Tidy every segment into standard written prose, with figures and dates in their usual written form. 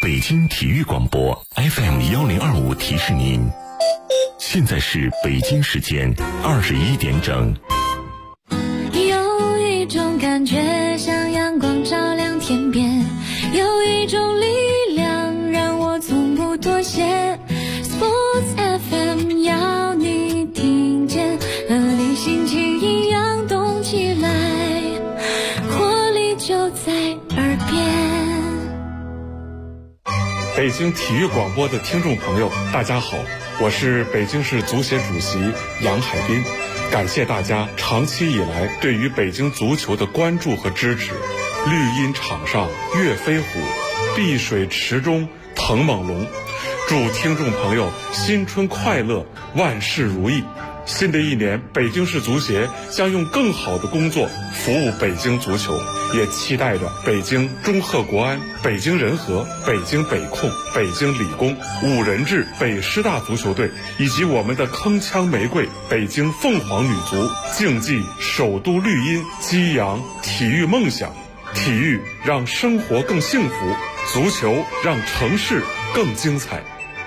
北京体育广播 FM1025提示您，现在是北京时间21点整。 有一种感觉像阳光照亮天边，有一种力量让我从不妥协。Sports FM 要你听见，和你心情一样动起来，活力就在耳边。 北京体育广播的听众朋友，大家好，我是北京市足协主席杨海滨，感谢大家长期以来对于北京足球的关注和支持。绿茵场上跃飞虎，碧水池中腾猛龙。祝听众朋友新春快乐，万事如意。新的一年，北京市足协将用更好的工作服务北京足球，也期待着北京中赫国安、北京人和、北京北控、北京理工、五人制北师大足球队，以及我们的铿锵玫瑰北京凤凰女足，竞技首都绿茵，激扬体育梦想。体育让生活更幸福，足球让城市更精彩。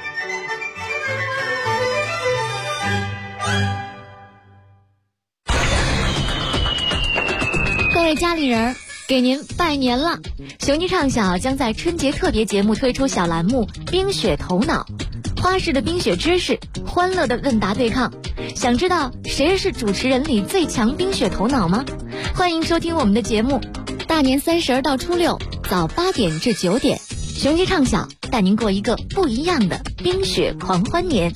各位家里人，给您拜年了！雄鸡唱小将在春节特别节目推出小栏目冰雪头脑，花式的冰雪知识，欢乐的问答对抗。想知道谁是主持人里最强冰雪头脑吗？欢迎收听我们的节目，大年30到初6早8点至9点，雄鸡唱小带您过一个不一样的冰雪狂欢年。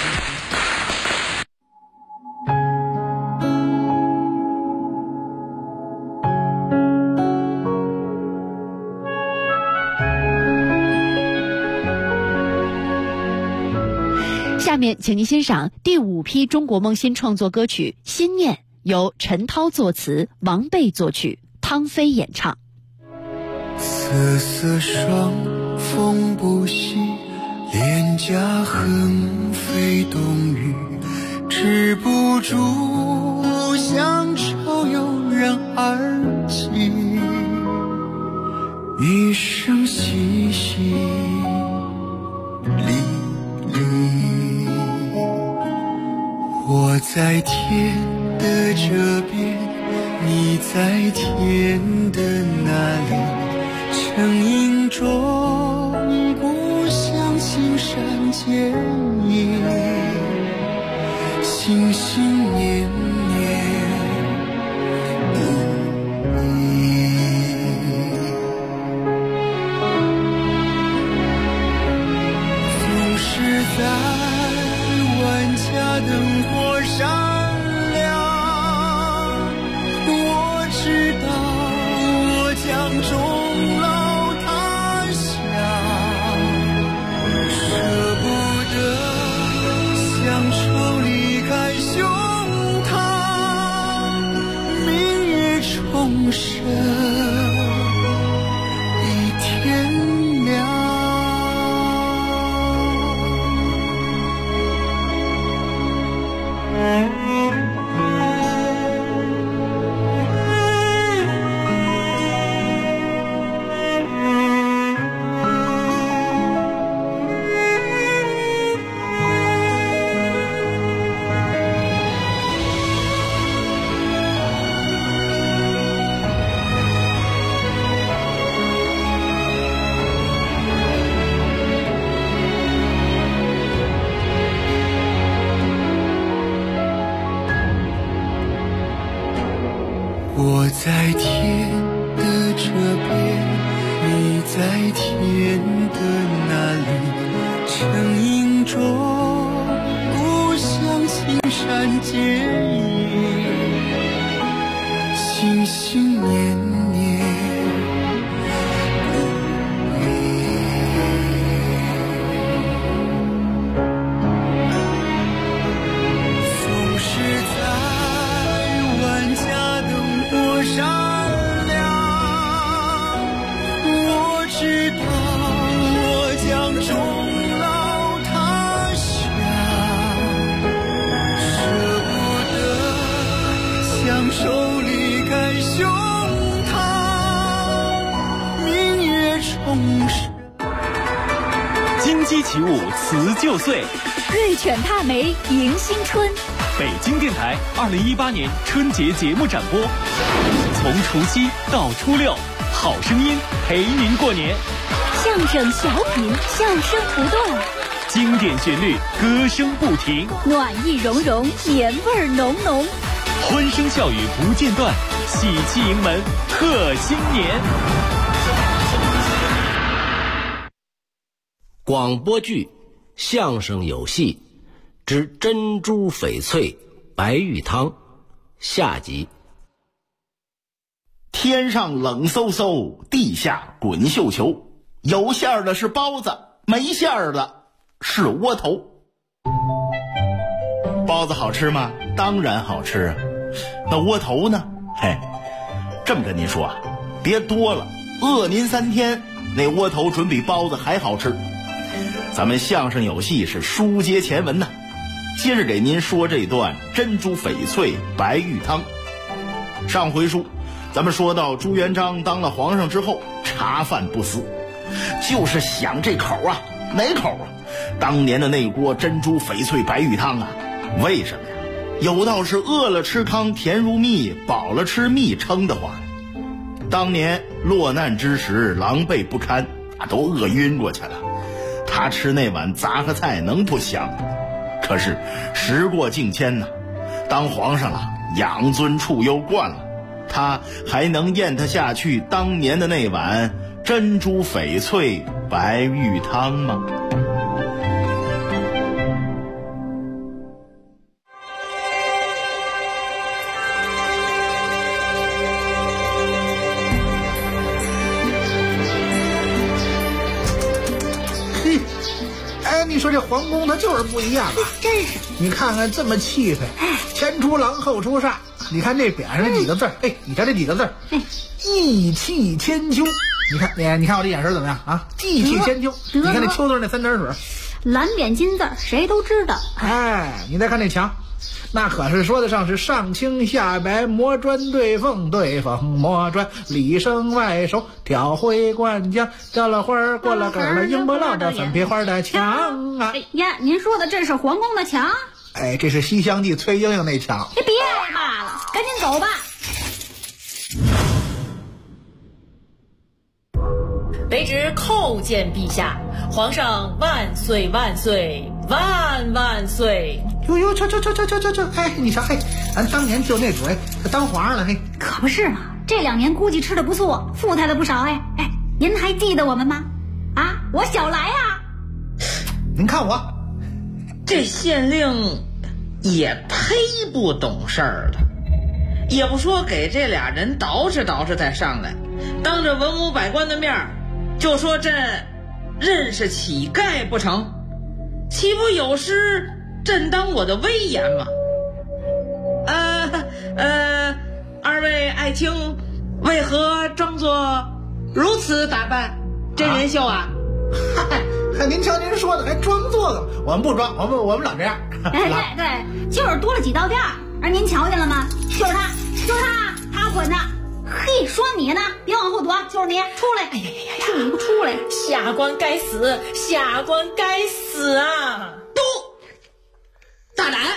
下面请您欣赏第5批中国梦新创作歌曲《心念》，由陈涛作词，王贝作曲，汤飞演唱。 瑟瑟霜，风不息，脸颊横飞冬雨，止不住想潮涌然而起，一声淅淅沥沥。我在天的这边，你在天的那里，成影中不相信山间影，心心念念总是在万家灯火闪亮，我知道我将终老他乡，舍不得乡愁离开胸膛，明月重生一天亮。我在天的这边，你在天的那里，成影中不相信山间影，心心念念总是在万家灯火闪亮，我知道我将终老他乡，舍不得相守离开胸膛，明月重生。 鸡起舞辞旧岁， 瑞犬踏梅迎新春。 北京电台2018年春节节目展播，从除夕到初六，好声音陪您过年。 相声小品，笑声不断， 经典旋律，歌声不停， 暖意融融，年味儿浓浓， 欢声笑语不间断，喜气迎门贺新年。 广播剧、相声有戏之珍珠翡翠白玉汤下集。 天上冷飕飕，地下滚绣球，有馅儿的是包子，没馅儿的是窝头。包子好吃吗？当然好吃啊。那窝头呢？嘿，这么跟您说啊，别多了，饿您3天，那窝头准比包子还好吃。咱们相声有戏是书接前文呐，今日给您说这段珍珠翡翠白玉汤。上回书咱们说到朱元璋当了皇上之后，茶饭不思，就是想这口啊，哪口啊？当年的那锅珍珠翡翠白玉汤啊，为什么呀？有道是饿了吃糠甜如蜜，饱了吃蜜撑得慌。当年落难之时狼狈不堪，都饿晕过去了，他吃那碗杂合菜能不香？可是时过境迁呐，当皇上了，养尊处优惯了，他还能咽得下去当年的那碗珍珠翡翠白玉汤吗？ 你说这皇宫它就是不一样啊， 真是！ 你看看这么气派，前出狼后出煞。你看这匾上这几个字儿，你看这几个字儿，义气千秋。你看我这眼神怎么样啊？义气千秋。你看那秋字那3点水， 蓝匾金字谁都知道。 你再看那墙，那可是说得上是上青下白，磨砖对缝，对缝磨砖，里生外熟，挑灰灌浆，掉了花儿过了根了，硬不落的粉皮花的墙啊！ 哎呀，您说的这是皇宫的墙？ 这是《西厢记》崔莺莺那墙。 别挨骂了，赶紧走吧。 卑职叩见陛下，皇上万岁万岁万万岁！ 哟，这，你瞧，咱当年就那主他当皇上了， 可不是嘛，这2年估计吃的不错，富态了不少，您还记得我们吗？啊，我小来啊！ 您看我， 这县令也忒不懂事儿了，也不说给这俩人捯饬捯饬再上来，当着文武百官的面就说这认识乞丐不成，岂不有失朕当我的威严吗？二位爱卿为何装作如此打扮？真人秀啊？ 嗨，您瞧您说的还装作呢？我们不装，我们老这样。 对，就是多了几道店儿。而您瞧见了吗？就是他混的。嘿，说你呢，别往后躲，就是你，出来！哎呀，你不出来， 下官该死，下官该死啊！ 不，大胆，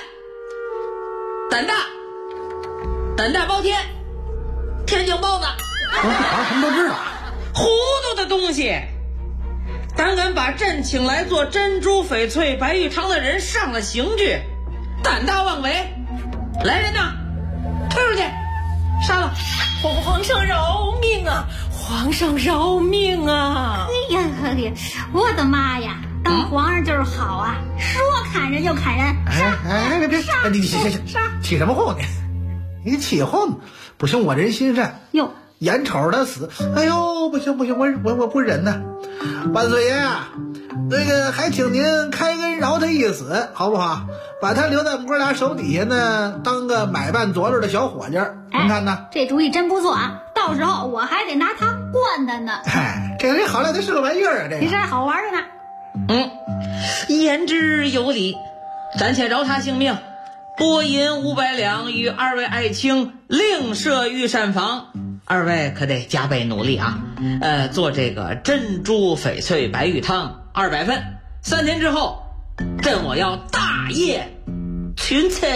胆大包天，天津包子， 什么都知道， 糊涂的东西！胆敢把朕请来做珍珠翡翠白玉汤的人上了刑具，胆大妄为！来人呐，推出去，杀了！ 皇上饶命啊！皇上饶命啊！ 哎呀，我的妈呀！当皇上就是好啊，说砍人就砍人， 别，你杀！ 起什么哄你起哄不行，我人心善哟， 眼瞅他死，哎呦，不行，我不忍呐！万岁爷，那个还请您开恩饶他一死，好不好？把他留在我们哥俩手底下呢，当个买办佐料的小伙计儿，您看呢？ 这主意真不错啊！到时候我还得拿它灌他呢。 这个好赖的是个玩意儿啊！这其实还好玩着呢。 言之有理，暂且饶他性命，拨银500两与二位爱卿另设御膳房，二位可得加倍努力啊！做这个珍珠翡翠白玉汤200份， 3天之后，朕我要大宴群臣。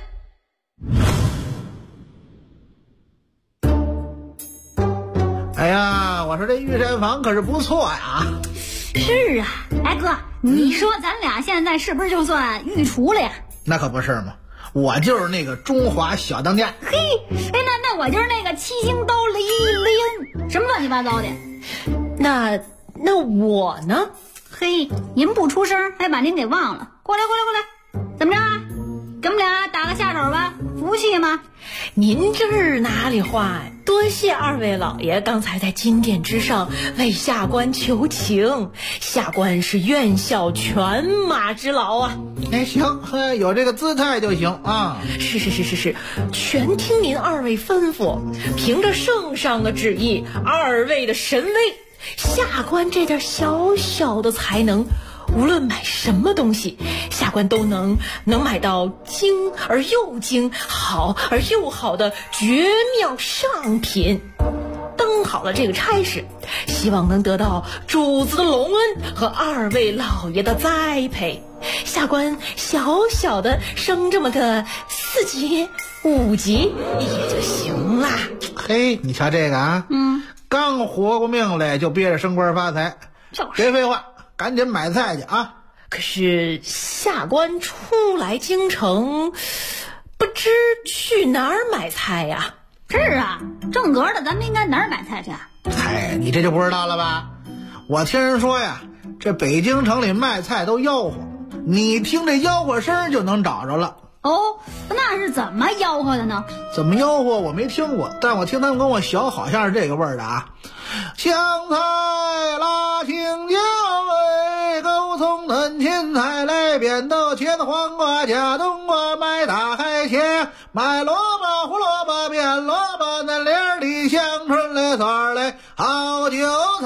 哎呀，我说这御膳房可是不错呀。 是啊，哎哥，你说咱俩现在是不是就算御厨了呀？ 那可不是嘛，我就是那个中华小当家。 嘿，哎，那我就是那个七星刀李英，什么乱七八糟的。 那我呢？ 嘿，您不出声，还把您给忘了。过来，怎么着啊？给我们俩打个下手吧，服气吗？ 您这是哪里话呀？多谢二位老爷刚才在金殿之上为下官求情，下官是愿效犬马之劳啊。 哎，行，有这个姿态就行啊。 是，全听您二位吩咐。凭着圣上的旨意，二位的神威，下官这点小小的才能，无论买什么东西，下官都能买到精而又精，好而又好的绝妙上品。登好了这个差事，希望能得到主子的隆恩和二位老爷的栽培。下官小小的升这么个4级5级也就行啦。 嘿，你瞧这个啊，刚活过命来就憋着升官发财，别废话，赶紧买菜去啊！ 可是下官初来京城，不知去哪儿买菜呀？ 是啊，正格的咱们应该哪儿买菜去啊？ 嗨，你这就不知道了吧？我听人说呀，这北京城里卖菜都吆喝，你听这吆喝声就能找着了。 哦，那是怎么吆喝的呢？ 怎么吆喝我没听过，但我听他们跟我学好像是这个味儿的啊。香菜辣青椒勾葱嫩芹菜来扁豆茄子黄瓜加冬瓜买大海茄买萝卜胡萝卜变萝卜嫩莲里香椿来蒜来好韭菜。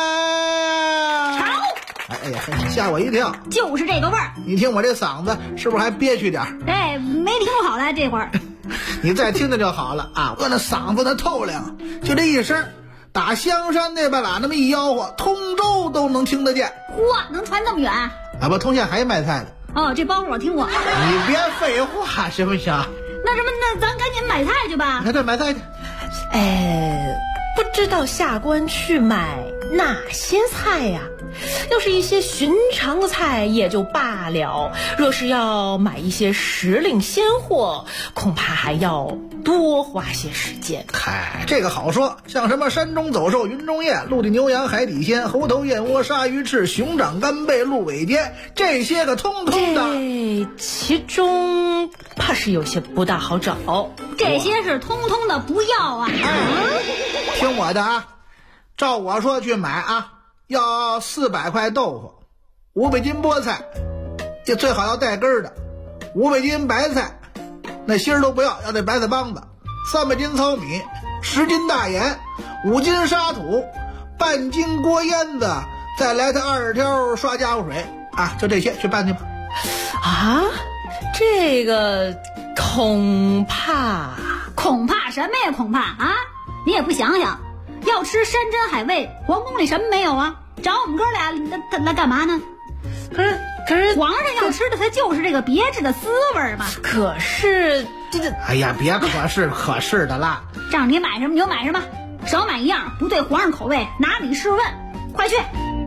哎呀，吓我一跳！ 就是这个味儿。 你听我这嗓子是不是还憋屈点？ 哎，没听好了这会儿。 你再听听就好了啊！我那嗓子那透亮，就这一声，打香山那半拉那么一吆喝，通州都能听得见。 嚯，能传这么远？ 啊不，通县还卖菜的。 哦，这包袱我听过。 你别废话行不行？ 那咱赶紧买菜去吧。 对，买菜去。 不知道下官去买哪些菜呀？要是一些寻常的菜也就罢了，若是要买一些时令鲜货，恐怕还要多花些时间。 嗨，这个好说，像什么山中走兽、云中雁、陆地牛羊、海底鲜、猴头燕窝、鲨鱼翅、熊掌干贝、鹿尾尖，这些个通通的， 其中怕是有些不大好找。 这些是通通的不要啊！ 听我的啊，照我说去买啊，要400块豆腐，500斤菠菜，也最好要带根的，500斤白菜，那芯儿都不要，要这白菜帮子，300斤糙米，10斤大盐，5斤沙土，半斤锅烟子，再来它20条刷家伙水啊，就这些，去办去吧。 啊，这个恐怕什么呀？恐怕啊！你也不想想，要吃山珍海味，皇宫里什么没有啊？找我们哥俩来干嘛呢？可是皇上要吃的他就是这个别致的滋味嘛。 可是这个， 哎呀，别可是的啦！ 让你买什么你就买什么，少买一样不对皇上口味，拿你试问，快去！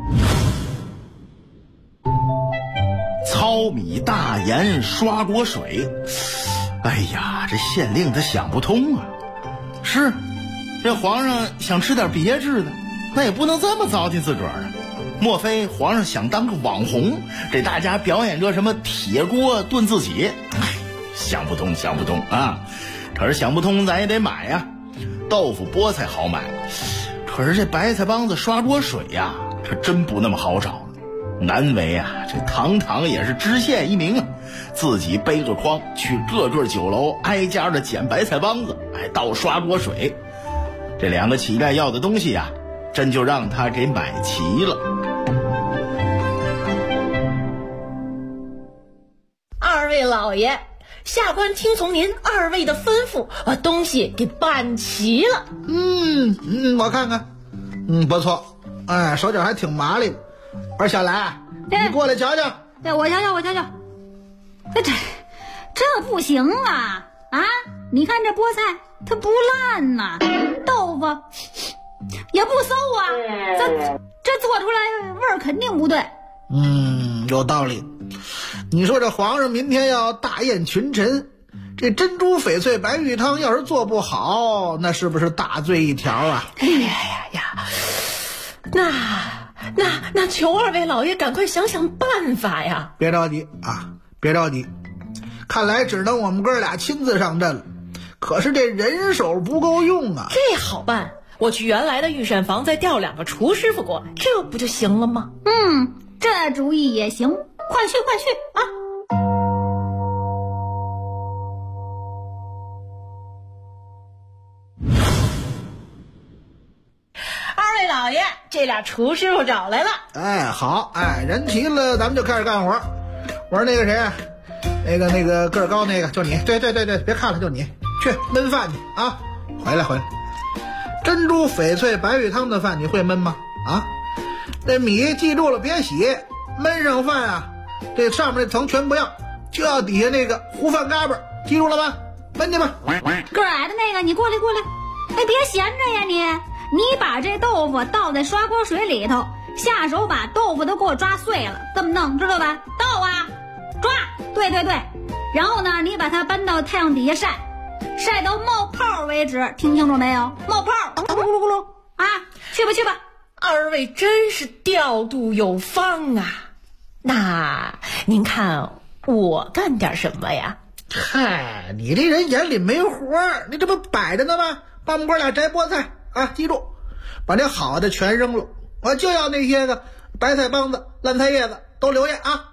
糙米大盐刷锅水，哎呀，这县令他想不通啊！是，这皇上想吃点别致的，那也不能这么糟践自个儿啊！莫非皇上想当个网红，给大家表演个什么铁锅炖自己？想不通啊！可是想不通，咱也得买呀。豆腐菠菜好买，可是这白菜帮子刷锅水呀，可真不那么好找。难为啊，这堂堂也是知县一名啊，自己背着筐去各个酒楼挨家的捡白菜帮子，还倒刷锅水。这2个乞丐要的东西呀，真就让他给买齐了。 二位老爷，下官听从您二位的吩咐，把东西给办齐了。 我看看，不错，哎，手脚还挺麻利的。我说小兰， 你过来瞧瞧。 对，我瞧瞧。这不行啊！啊，你看这菠菜它不烂呐，豆腐也不馊啊，这做出来味儿肯定不对。 有道理。你说这皇上明天要大宴群臣，这珍珠翡翠白玉汤要是做不好，那是不是大罪一条啊？ 哎呀，那求二位老爷赶快想想办法呀！ 别着急啊，别着急，看来只能我们哥俩亲自上阵了。可是这人手不够用啊。 这好办，我去原来的御膳房再调2个厨师傅过来，这不就行了吗？ 这主意也行，快去啊！ 二位老爷，这俩厨师傅找来了。 哎，好，人齐了，咱们就开始干活。我说那个谁啊，那个个儿高那个，就你。对，别看了，就你去焖饭去啊！回来。珍珠翡翠白玉汤的饭你会焖吗？啊，那米记住了别洗，焖上饭啊，这上面那层全不要，就要底下那个糊饭嘎巴，记住了吧？焖去吧。 个儿矮的那个，你过来。哎，别闲着呀你把这豆腐倒在刷锅水里头，下手把豆腐都给我抓碎了，这么弄知道吧？倒啊，抓，对，然后呢，你把它搬到太阳底下晒到冒泡为止，听清楚没有？冒泡，咕噜咕噜啊，去吧。 二位真是调度有方啊！那您看我干点什么呀？ 嗨，你这人眼里没活儿，你这不摆着呢吗？帮我们哥俩摘菠菜啊！记住，把这好的全扔了，我就要那些个白菜帮子、烂菜叶子都留下啊！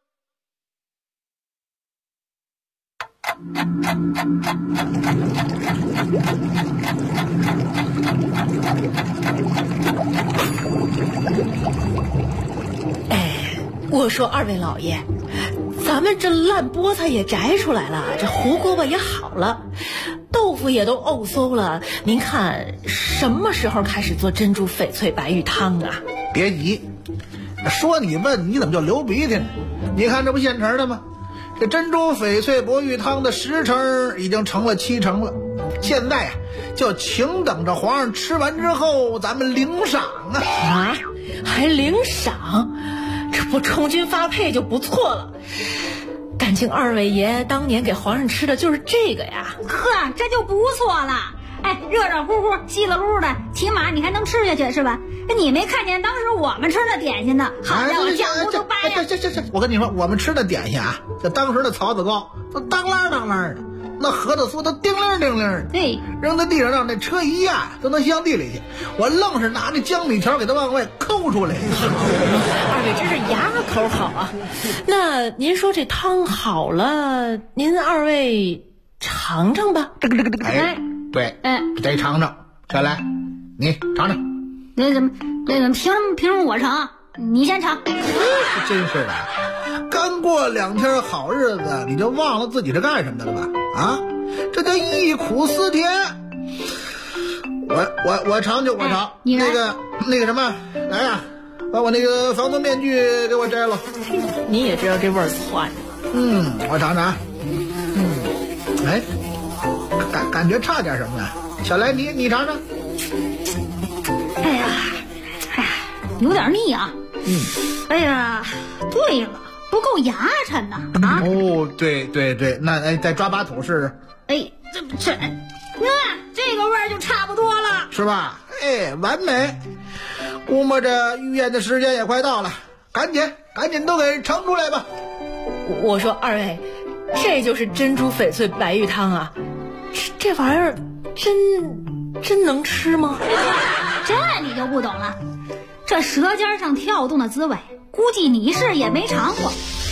我说二位老爷，咱们这烂菠菜也摘出来了，这胡萝卜也好了，豆腐也都沤馊了，您看什么时候开始做珍珠翡翠白玉汤啊？ 别急，说你问你怎么就流鼻涕呢？你看这不现成的吗？这珍珠翡翠白玉汤的10成已经成了7成了，现在就请等着皇上吃完之后咱们领赏啊！ 还领赏？这不充军发配就不错了。感情二位爷当年给皇上吃的就是这个呀。 呵，这就不错了。哎，热热乎乎稀里噜的，起码你还能吃下去是吧？你没看见当时我们吃的点心呢？好家伙，酱糊都掰呀！ 这，我跟你说，我们吃的点心啊，这当时的槽子糕都当啷的，那核桃酥都叮铃叮铃的， 对， 扔在地上让那车一压都能镶地里去。我愣是拿那江米条给它往外抠出来。 二位真是牙口好啊！那您说这汤好了，您二位尝尝吧。 对，得尝尝。小来，你尝尝。 那怎么凭什么我尝？你先尝。 真是的，刚过2天好日子，你就忘了自己是干什么的了吧？啊，这叫忆苦思甜。我尝就我尝。 你那个什么，来呀，把我那个防毒面具给我摘了。 你也知道这味儿窜。 我尝尝。哎，感觉差点什么呀？小来，你尝尝。 哎呀，有点腻啊。哎呀，对了，不够牙碜呐！啊。 哦，对，那再抓把土试试。 哎，这个味儿就差不多了， 是吧？哎，完美。估摸着御宴的时间也快到了，赶紧都给盛出来吧。 我说二位，这就是珍珠翡翠白玉汤啊，这玩意儿真能吃吗？ 这你就不懂了，这舌尖上跳动的滋味，估计你是也没尝过。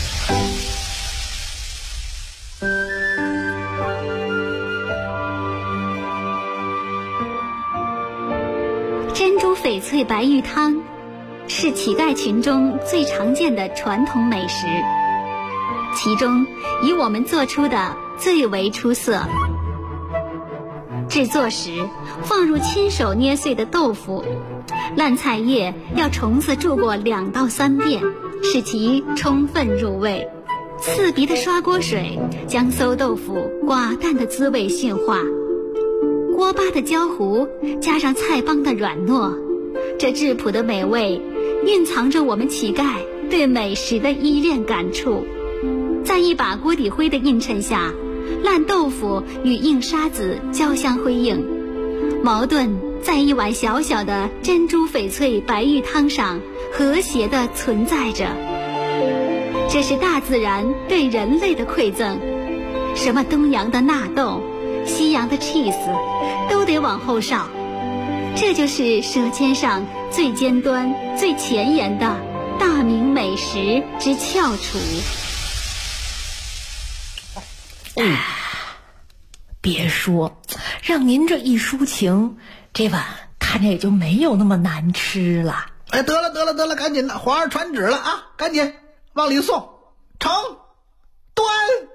珍珠翡翠白玉汤是乞丐群中最常见的传统美食，其中以我们做出的最为出色。制作时放入亲手捏碎的豆腐， 烂菜叶要虫子住过2到3遍，使其充分入味。刺鼻的刷锅水将馊豆腐寡淡的滋味驯化，锅巴的焦糊加上菜帮的软糯，这质朴的美味蕴藏着我们乞丐对美食的依恋感触。在一把锅底灰的映衬下，烂豆腐与硬沙子交相辉映，矛盾在一碗小小的珍珠翡翠白玉汤上和谐地存在着。这是大自然对人类的馈赠，什么东洋的纳豆，西洋的 cheese 都得往后稍，这就是舌尖上最尖端最前沿的大明美食之翘楚。 别说，让您这一抒情，这碗看着也就没有那么难吃了。 哎，得了，赶紧的，皇上传旨了啊，赶紧往里送，盛端。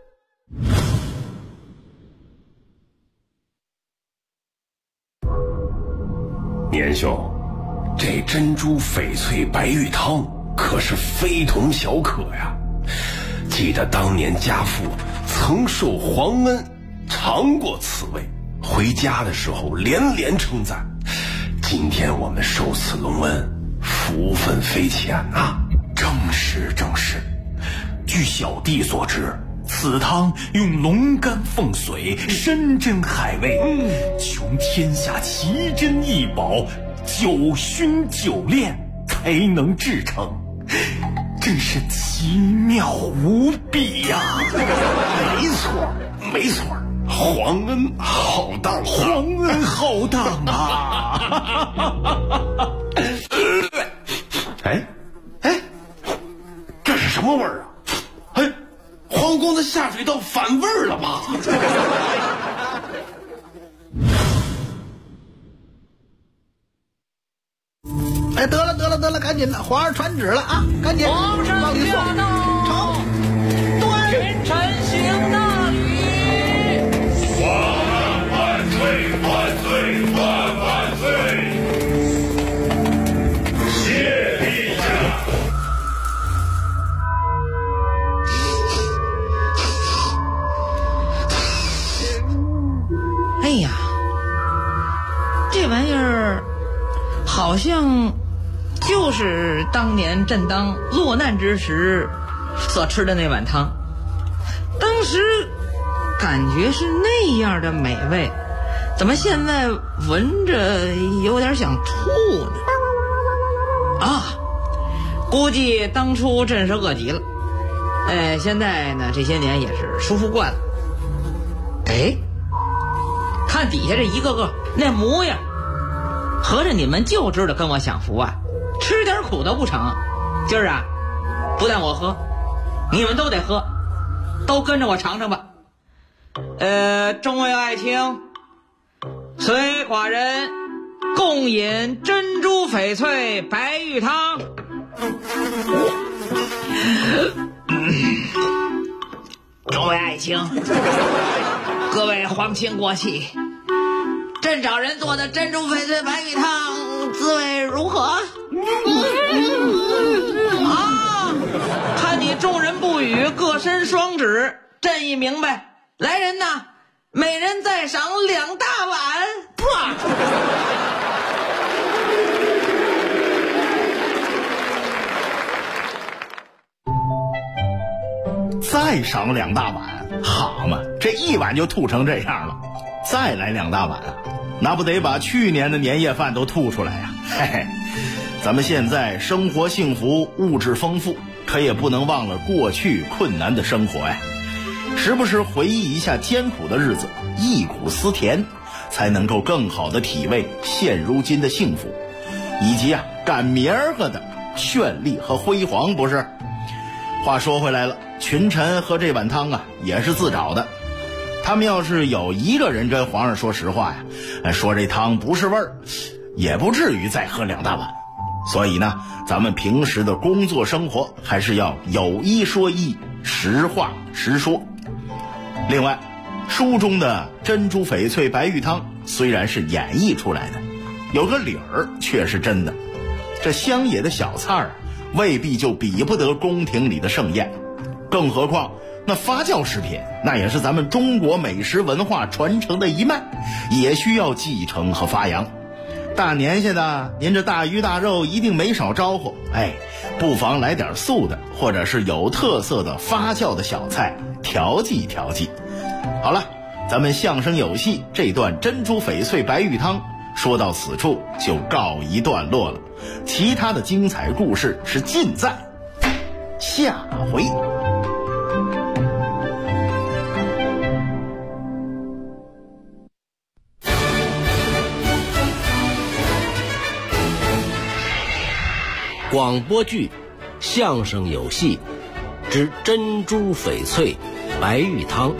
年兄，这珍珠翡翠白玉汤可是非同小可呀！记得当年家父曾受皇恩尝过此味，回家的时候连连称赞。今天我们受此隆恩，福分非浅啊！ 正是。据小弟所知，此汤用龙肝凤髓，山珍海味，穷天下奇珍异宝，9熏9炼才能制成，真是奇妙无比呀！ 没错，皇恩浩荡啊！哎，这是什么味儿啊？哎，皇宫的下水道反味儿了吧？ 哎，得了，赶紧的，皇上传旨了啊，赶紧皇上往里送， 驾到， 端。 群臣行大礼。 万岁！谢陛下。 哎呀，这玩意儿好像就是当年朕当落难之时所吃的那碗汤，当时感觉是那样的美味，怎么现在闻着有点想吐呢？啊，估计当初朕是饿极了，现在呢这些年也是舒服惯了。哎，看底下这一个个那模样，合着你们就知道跟我享福啊，吃点苦都不成。今儿啊，不但我喝，你们都得喝，都跟着我尝尝吧。众位爱卿，随寡人共饮珍珠翡翠白玉汤。众位爱卿，各位皇亲国戚，朕找人做的珍珠翡翠白玉汤滋味如何？啊！看你众人不语，各伸双指，朕已明白。来人呐，每人再赏2大碗。啪！ 再赏2大碗，好嘛，这一碗就吐成这样了，再来2大碗啊，那不得把去年的年夜饭都吐出来呀！嘿嘿，咱们现在生活幸福，物质丰富，可也不能忘了过去困难的生活呀。时不时回忆一下艰苦的日子，忆苦思甜，才能够更好的体味现如今的幸福，以及赶明儿个的绚丽和辉煌，不是？话说回来了，群臣喝这碗汤也是自找的。他们要是有一个人跟皇上说实话说这汤不是味儿，也不至于再喝2大碗。所以呢，咱们平时的工作生活还是要有一说一，实话实说。另外，书中的珍珠翡翠白玉汤虽然是演绎出来的， 有个理儿却是真的。这乡野的小菜儿未必就比不得宫廷里的盛宴，更何况那发酵食品，那也是咱们中国美食文化传承的一脉，也需要继承和发扬。大年下的，您这大鱼大肉一定没少招呼，不妨来点素的，或者是有特色的发酵的小菜调剂调剂。好了，咱们相声有戏这段珍珠翡翠白玉汤说到此处就告一段落了，其他的精彩故事是尽在下回。 广播剧《相声有戏之珍珠翡翠白玉汤》，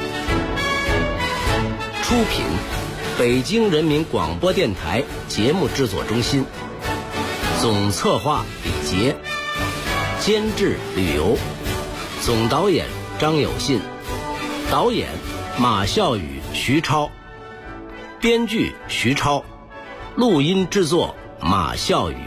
出品北京人民广播电台节目制作中心，总策划李杰，监制吕游，总导演张有信，导演马孝宇、徐超，编剧徐超，录音制作马孝宇。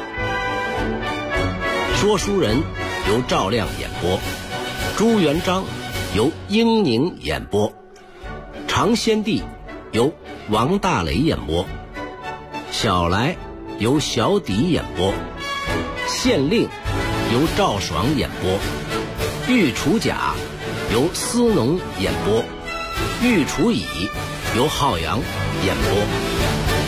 说书人由赵亮演播，朱元璋由英宁演播，常先帝由王大雷演播，小来由小迪演播，县令由赵爽演播，御厨甲由司农演播，御厨乙由浩洋演播。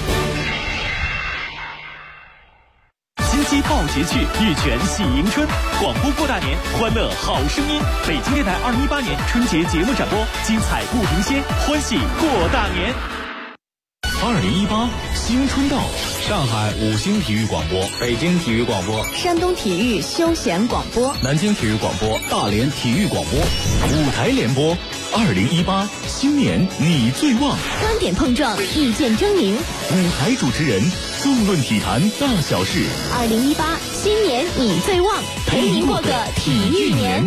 七报捷趣，玉泉喜迎春，广播过大年，欢乐好声音。北京电台2018年春节节目展播，精彩不停歇，欢喜过大年。2018新春到，上海5星体育广播，北京体育广播， 山东体育休闲广播， 南京体育广播，大连体育广播，舞台联播。2018新年你最旺， 观点碰撞，意见争鸣， 舞台主持人纵论体坛大小事。 2018新年你最旺，陪您过个体育年。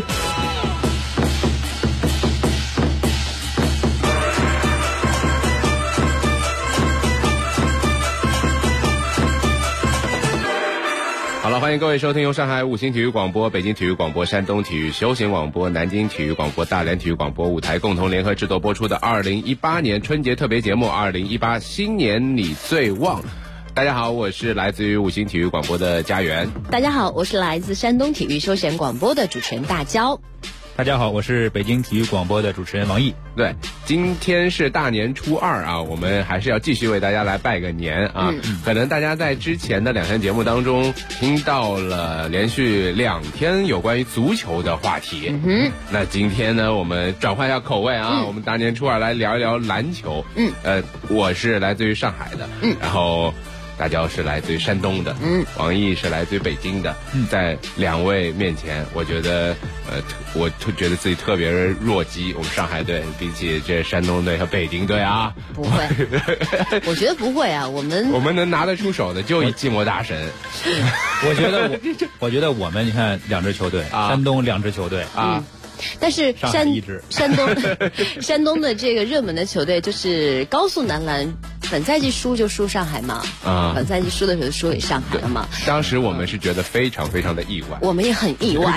好了，欢迎各位收听由上海5星体育广播、北京体育广播、山东体育休闲广播、南京体育广播、大连体育广播舞台共同联合制作播出的2018年春节特别节目2018新年你最旺。大家好，我是来自于5星体育广播的家园。 大家好，我是来自山东体育休闲广播的主持人大娇。 大家好，我是北京体育广播的主持人王毅。 对，今天是大年初2啊，我们还是要继续为大家来拜个年啊。可能大家在之前的2天节目当中听到了连续2天有关于足球的话题。那今天呢，我们转换一下口味啊，我们大年初2来聊一聊篮球。我是来自于上海的，然后大娇是来自于山东的，王毅是来自于北京的。在2位面前，我觉得我觉得自己特别弱鸡。我们上海队比起这山东队和北京队啊， 不会，我觉得不会啊。我们能拿得出手的就一寂寞大神。 我觉得我们你看2支球队，山东2支球队啊。 但是山东的这个热门的球队就是高速男篮，本赛季输就输上海嘛，本赛季输的时候输给上海了嘛。 当时我们是觉得非常非常的意外， 我们也很意外。